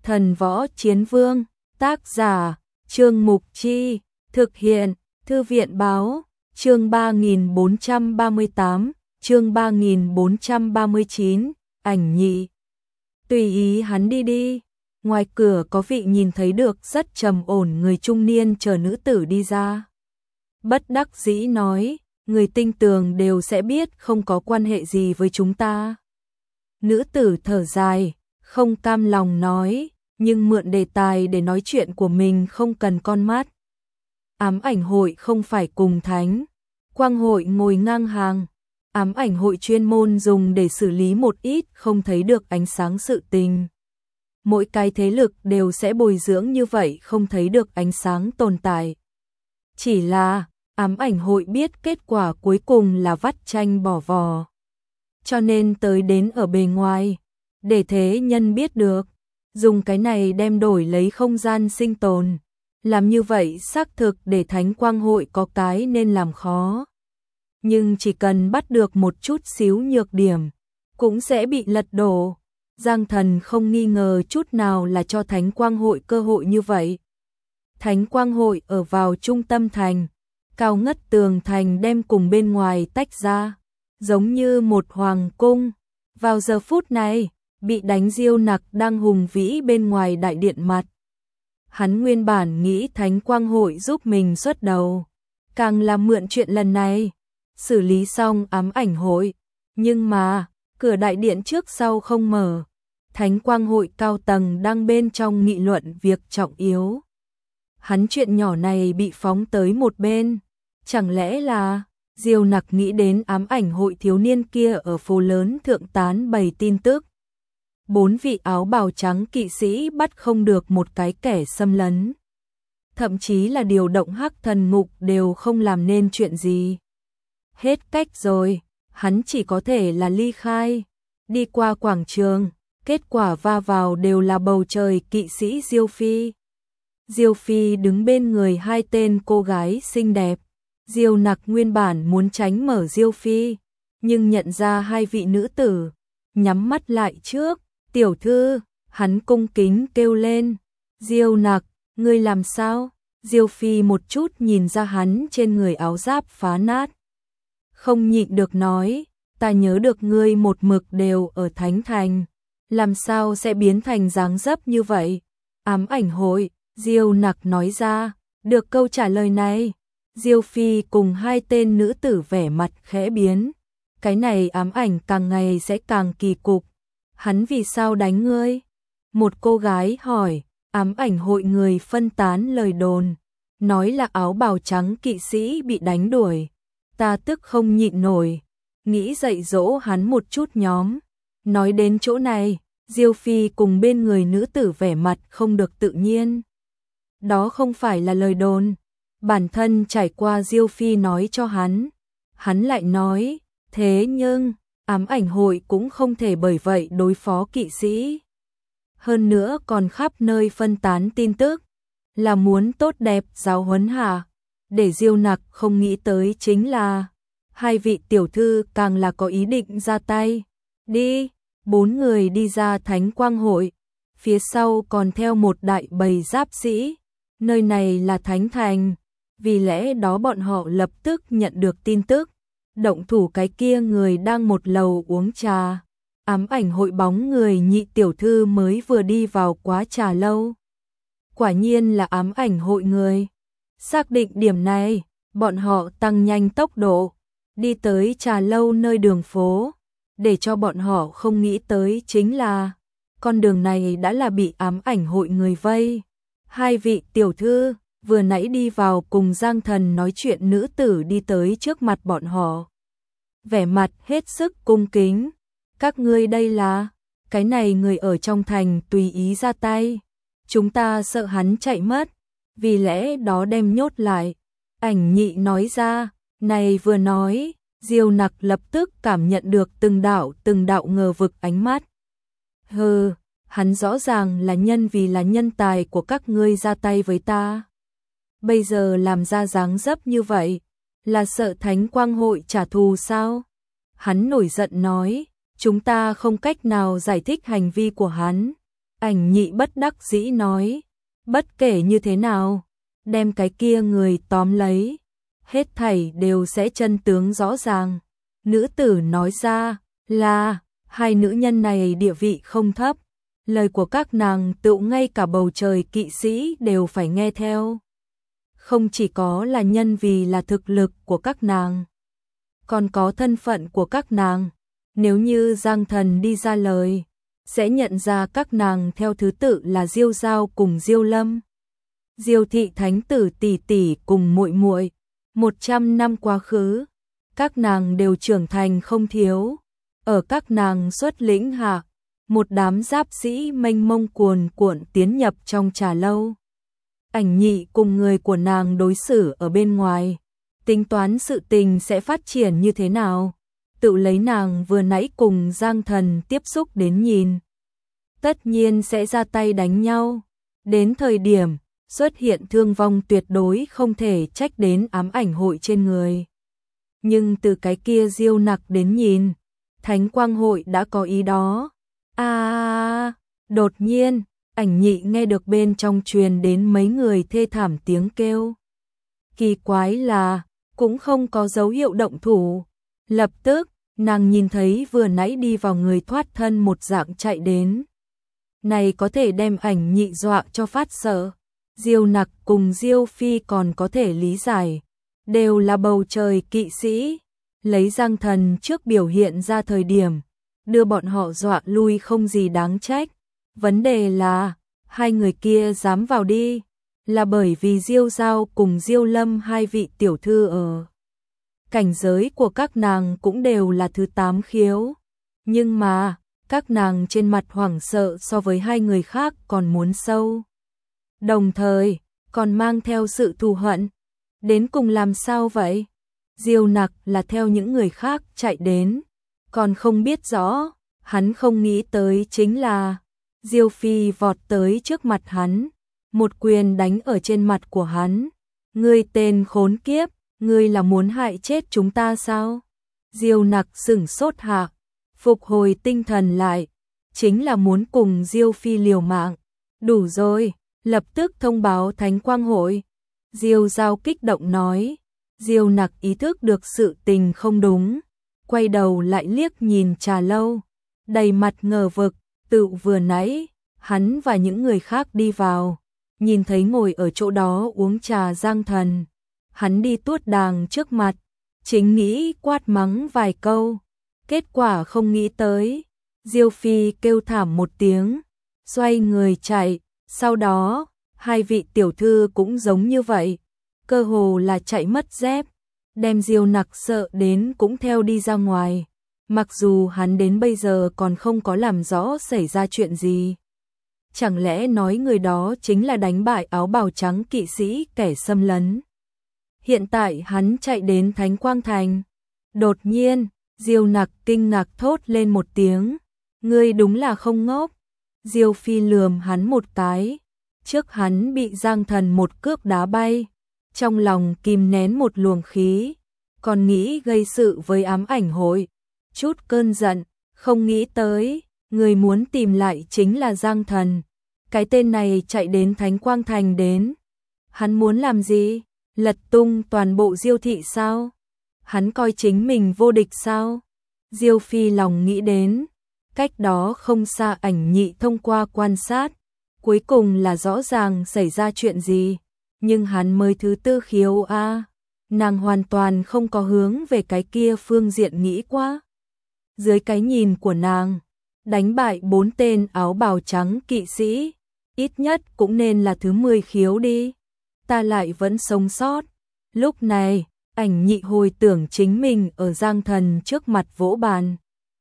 Thần Võ Chiến Vương, tác giả, Trương Mục Chi, thực hiện, Thư viện Báo, chương 3438, chương 3439, ảnh nhị. Tùy ý hắn đi đi. Ngoài cửa có vị nhìn thấy được rất trầm ổn người trung niên chờ nữ tử đi ra. Bất đắc dĩ nói, người tinh tường đều sẽ biết không có quan hệ gì với chúng ta. Nữ tử thở dài, không cam lòng nói, nhưng mượn đề tài để nói chuyện của mình không cần con mắt. Ám ảnh hội không phải cùng Thánh Quang hội ngồi ngang hàng. Ám ảnh hội chuyên môn dùng để xử lý một ít không thấy được ánh sáng sự tình. Mỗi cái thế lực đều sẽ bồi dưỡng như vậy không thấy được ánh sáng tồn tại. Chỉ là, ám ảnh hội biết kết quả cuối cùng là vắt chanh bỏ vò. Cho nên tới đến ở bề ngoài, để thế nhân biết được, dùng cái này đem đổi lấy không gian sinh tồn. Làm như vậy xác thực để Thánh Quang hội có cái nên làm khó. Nhưng chỉ cần bắt được một chút xíu nhược điểm, cũng sẽ bị lật đổ. Giang Thần không nghi ngờ chút nào là cho Thánh Quang hội cơ hội như vậy. Thánh Quang hội ở vào trung tâm thành, cao ngất tường thành đem cùng bên ngoài tách ra, giống như một hoàng cung. Vào giờ phút này, bị đánh Diêu Nặc đang hùng vĩ bên ngoài đại điện mặt. Hắn nguyên bản nghĩ Thánh Quang hội giúp mình xuất đầu, càng làm mượn chuyện lần này, xử lý xong ám ảnh hội. Nhưng mà, cửa đại điện trước sau không mở. Thánh Quang hội cao tầng đang bên trong nghị luận việc trọng yếu. Hắn chuyện nhỏ này bị phóng tới một bên. Chẳng lẽ là Diêu Nặc nghĩ đến ám ảnh hội thiếu niên kia ở phố lớn thượng tán bày tin tức. 4 vị áo bào trắng kỵ sĩ bắt không được một cái kẻ xâm lấn. Thậm chí là điều động Hắc Thần Ngục đều không làm nên chuyện gì. Hết cách rồi, hắn chỉ có thể là ly khai. Đi qua quảng trường, kết quả va vào đều là bầu trời kỵ sĩ Diêu Phi. Diêu Phi đứng bên người hai tên cô gái xinh đẹp. Diêu Nặc nguyên bản muốn tránh mở Diêu Phi, nhưng nhận ra hai vị nữ tử, nhắm mắt lại trước. Tiểu thư, hắn cung kính kêu lên. Diêu Nặc, ngươi làm sao? Diêu Phi một chút nhìn ra hắn trên người áo giáp phá nát. Không nhịn được nói, ta nhớ được ngươi một mực đều ở Thánh Thành. Làm sao sẽ biến thành dáng dấp như vậy? Ám ảnh hội, Diêu Nặc nói ra. Được câu trả lời này, Diêu Phi cùng hai tên nữ tử vẻ mặt khẽ biến. Cái này ám ảnh càng ngày sẽ càng kỳ cục. Hắn vì sao đánh ngươi? Một cô gái hỏi. Ám ảnh hội người phân tán lời đồn, nói là áo bào trắng kỵ sĩ bị đánh đuổi. Ta tức không nhịn nổi, nghĩ dạy dỗ hắn một chút nhóm. Nói đến chỗ này, Diêu Phi cùng bên người nữ tử vẻ mặt không được tự nhiên. Đó không phải là lời đồn, bản thân trải qua Diêu Phi nói cho hắn. Hắn lại nói, thế nhưng, ám ảnh hội cũng không thể bởi vậy đối phó kỵ sĩ. Hơn nữa còn khắp nơi phân tán tin tức, là muốn tốt đẹp giáo huấn hả? Để Diêu Nặc không nghĩ tới chính là, hai vị tiểu thư càng là có ý định ra tay. Đi, 4 người đi ra Thánh Quang hội, phía sau còn theo một đại bầy giáp sĩ. Nơi này là Thánh Thành, vì lẽ đó bọn họ lập tức nhận được tin tức. Động thủ cái kia người đang một lầu uống trà. Ám ảnh hội bóng người nhị tiểu thư mới vừa đi vào quá trà lâu. Quả nhiên là ám ảnh hội người. Xác định điểm này, bọn họ tăng nhanh tốc độ, đi tới trà lâu nơi đường phố. Để cho bọn họ không nghĩ tới chính là, con đường này đã là bị ám ảnh hội người vây. Hai vị tiểu thư, vừa nãy đi vào cùng Giang Thần nói chuyện nữ tử đi tới trước mặt bọn họ. Vẻ mặt hết sức cung kính. Các ngươi đây là, cái này người ở trong thành tùy ý ra tay. Chúng ta sợ hắn chạy mất, vì lẽ đó đem nhốt lại. Ảnh nhị nói ra, này vừa nói, Diêu Nặc lập tức cảm nhận được từng đạo ngờ vực ánh mắt. Hừ, hắn rõ ràng là nhân vì là nhân tài của các ngươi ra tay với ta. Bây giờ làm ra dáng dấp như vậy, là sợ Thánh Quang hội trả thù sao? Hắn nổi giận nói, chúng ta không cách nào giải thích hành vi của hắn. Ảnh Nhị bất đắc dĩ nói, bất kể như thế nào, đem cái kia người tóm lấy, hết thảy đều sẽ chân tướng rõ ràng. Nữ tử nói ra là, hai nữ nhân này địa vị không thấp, lời của các nàng tựu ngay cả bầu trời kỵ sĩ đều phải nghe theo. Không chỉ có là nhân vì là thực lực của các nàng, còn có thân phận của các nàng. Nếu như Giang Thần đi ra lời, sẽ nhận ra các nàng theo thứ tự là Diêu Giao cùng Diêu Lâm, Diêu thị thánh tử tỷ tỷ cùng muội muội. 100 năm quá khứ, các nàng đều trưởng thành không thiếu. Ở các nàng xuất lĩnh hạ, một đám giáp sĩ mênh mông cuồn cuộn tiến nhập trong trà lâu. Ảnh Nhị cùng người của nàng đối xử ở bên ngoài, tính toán sự tình sẽ phát triển như thế nào, tự lấy nàng vừa nãy cùng Giang Thần tiếp xúc đến nhìn. Tất nhiên sẽ ra tay đánh nhau, đến thời điểm xuất hiện thương vong tuyệt đối không thể trách đến ám ảnh hội trên người. Nhưng từ cái kia Diêu Nặc đến nhìn, Thánh Quang hội đã có ý đó. Đột nhiên, Ảnh Nhị nghe được bên trong truyền đến mấy người thê thảm tiếng kêu. Kỳ quái là, cũng không có dấu hiệu động thủ. Lập tức, nàng nhìn thấy vừa nãy đi vào người thoát thân một dạng chạy đến. Này có thể đem Ảnh Nhị dọa cho phát sợ. Diêu Nặc cùng Diêu Phi còn có thể lý giải, đều là bầu trời kỵ sĩ, lấy Giang Thần trước biểu hiện ra thời điểm, đưa bọn họ dọa lui không gì đáng trách. Vấn đề là, hai người kia dám vào đi, là bởi vì Diêu Giao cùng Diêu Lâm hai vị tiểu thư ở. Cảnh giới của các nàng cũng đều là thứ 8 khiếu, nhưng mà, các nàng trên mặt hoảng sợ so với hai người khác còn muốn sâu. Đồng thời, còn mang theo sự thù hận. Đến cùng làm sao vậy? Diêu Nặc là theo những người khác chạy đến, còn không biết rõ, hắn không nghĩ tới chính là Diêu Phi vọt tới trước mặt hắn, một quyền đánh ở trên mặt của hắn. Ngươi tên khốn kiếp, ngươi là muốn hại chết chúng ta sao? Diêu Nặc sửng sốt hạ, phục hồi tinh thần lại, chính là muốn cùng Diêu Phi liều mạng. Đủ rồi, lập tức thông báo Thánh Quang hội. Diêu Giao kích động nói. Diêu Nặc ý thức được sự tình không đúng, quay đầu lại liếc nhìn trà lâu, đầy mặt ngờ vực. Tự vừa nãy, hắn và những người khác đi vào, nhìn thấy ngồi ở chỗ đó uống trà Giang Thần, hắn đi tuốt đàng trước mặt, chính nghĩ quát mắng vài câu, kết quả không nghĩ tới. Diêu Phi kêu thảm một tiếng, xoay người chạy, sau đó, hai vị tiểu thư cũng giống như vậy, cơ hồ là chạy mất dép, đem Diêu Nặc sợ đến cũng theo đi ra ngoài. Mặc dù hắn đến bây giờ còn không có làm rõ xảy ra chuyện gì. Chẳng lẽ nói người đó chính là đánh bại áo bào trắng kỵ sĩ kẻ xâm lấn? Hiện tại hắn chạy đến Thánh Quang Thành. Đột nhiên, Diêu Nặc kinh ngạc thốt lên một tiếng. Ngươi đúng là không ngốc. Diêu Phi lườm hắn một cái. Trước hắn bị Giang Thần một cước đá bay. Trong lòng kìm nén một luồng khí. Còn nghĩ gây sự với ám ảnh hội. Chút cơn giận, không nghĩ tới, người muốn tìm lại chính là Giang Thần. Cái tên này chạy đến Thánh Quang Thành đến. Hắn muốn làm gì? Lật tung toàn bộ Diêu thị sao? Hắn coi chính mình vô địch sao? Diêu Phi lòng nghĩ đến. Cách đó không xa Ảnh Nhị thông qua quan sát. Cuối cùng là rõ ràng xảy ra chuyện gì. Nhưng hắn mới thứ 4 khiếu a. Nàng hoàn toàn không có hướng về cái kia phương diện nghĩ quá. Dưới cái nhìn của nàng, đánh bại 4 tên áo bào trắng kỵ sĩ, ít nhất cũng nên là thứ 10 khiếu đi. Ta lại vẫn sống sót. Lúc này, Ảnh Nhị hồi tưởng chính mình ở Giang Thần trước mặt vỗ bàn.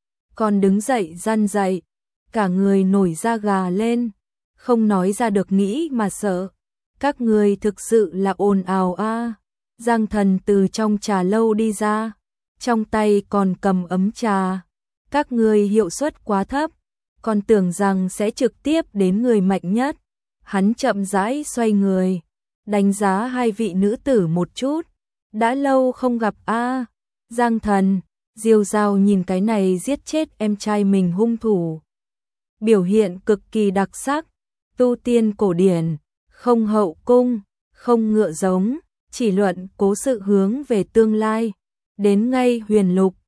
Còn đứng dậy răn dậy, cả người nổi da gà lên, không nói ra được nghĩ mà sợ. Các người thực sự là ồn ào a. Giang Thần từ trong trà lâu đi ra, trong tay còn cầm ấm trà. Các người hiệu suất quá thấp, còn tưởng rằng sẽ trực tiếp đến người mạnh nhất. Hắn chậm rãi xoay người, đánh giá hai vị nữ tử một chút. Đã lâu không gặp a. Giang Thần, Diêu Giao nhìn cái này giết chết em trai mình hung thủ. biểu hiện cực kỳ đặc sắc, tu tiên cổ điển, không hậu cung, không ngựa giống, chỉ luận cố sự hướng về tương lai. Đến ngay huyền lục,